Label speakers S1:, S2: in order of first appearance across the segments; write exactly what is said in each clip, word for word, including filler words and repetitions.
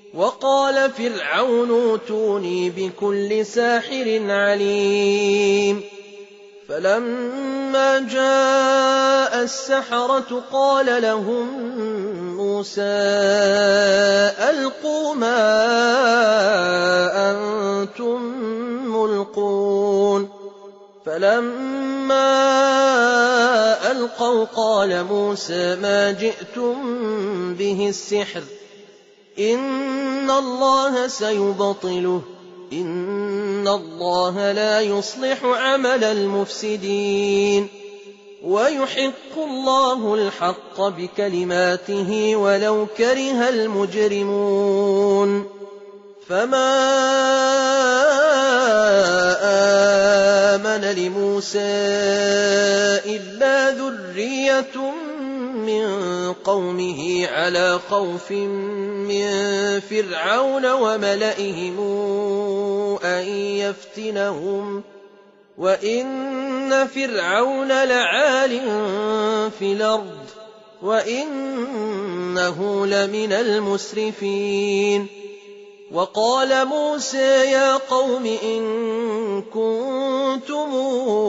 S1: وقال فرعون ائتوني بكل ساحر عليم فلما جاء السحرة قال لهم موسى ألقوا ما أنتم ملقون فلما ألقوا قال موسى ما جئتم به السحر إن الله سيبطله إن الله لا يصلح عمل المفسدين ويحق الله الحق بكلماته ولو كره المجرمون فما آمن لموسى إلا ذرية من قومه على خوف من فرعون وملئهم أن يفتنهم وإن فرعون لعال في الأرض وإنه لمن المسرفين وقال موسى يا قوم إن كنتم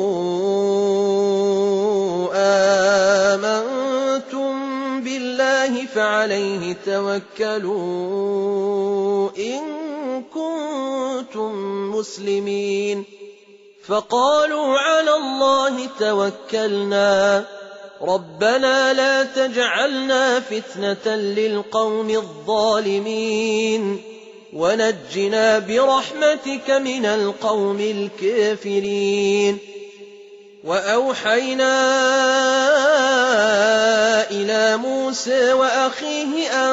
S1: آمنتم بالله فعليه توكلوا إن كنتم مسلمين فقالوا على الله توكلنا ربنا لا تجعلنا فتنة للقوم الظالمين ونجنا برحمتك من القوم الكافرين وأوحينا إلى موسى وأخيه أن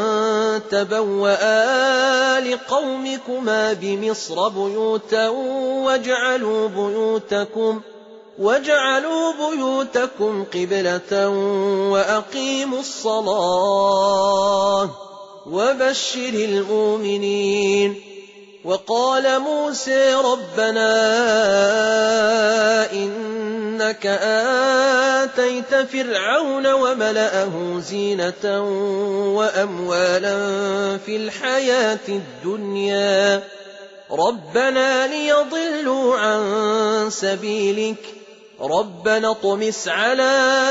S1: تبوأ لقومكما بمصر بيوتا واجعلوا بيوتكم واجعلوا بيوتكم قبلة وأقيموا الصلاة وبشر المؤمنين وقال موسى ربنا إنك آتيت فرعون وملأه زينة وأموالا في الحياة الدنيا ربنا ليضلوا عن سبيلك ربنا اطمس على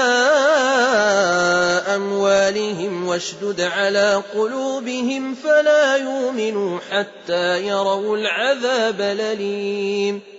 S1: أموالهم واشدد على قلوبهم فلا يؤمنوا حتى يروا العذاب الأليم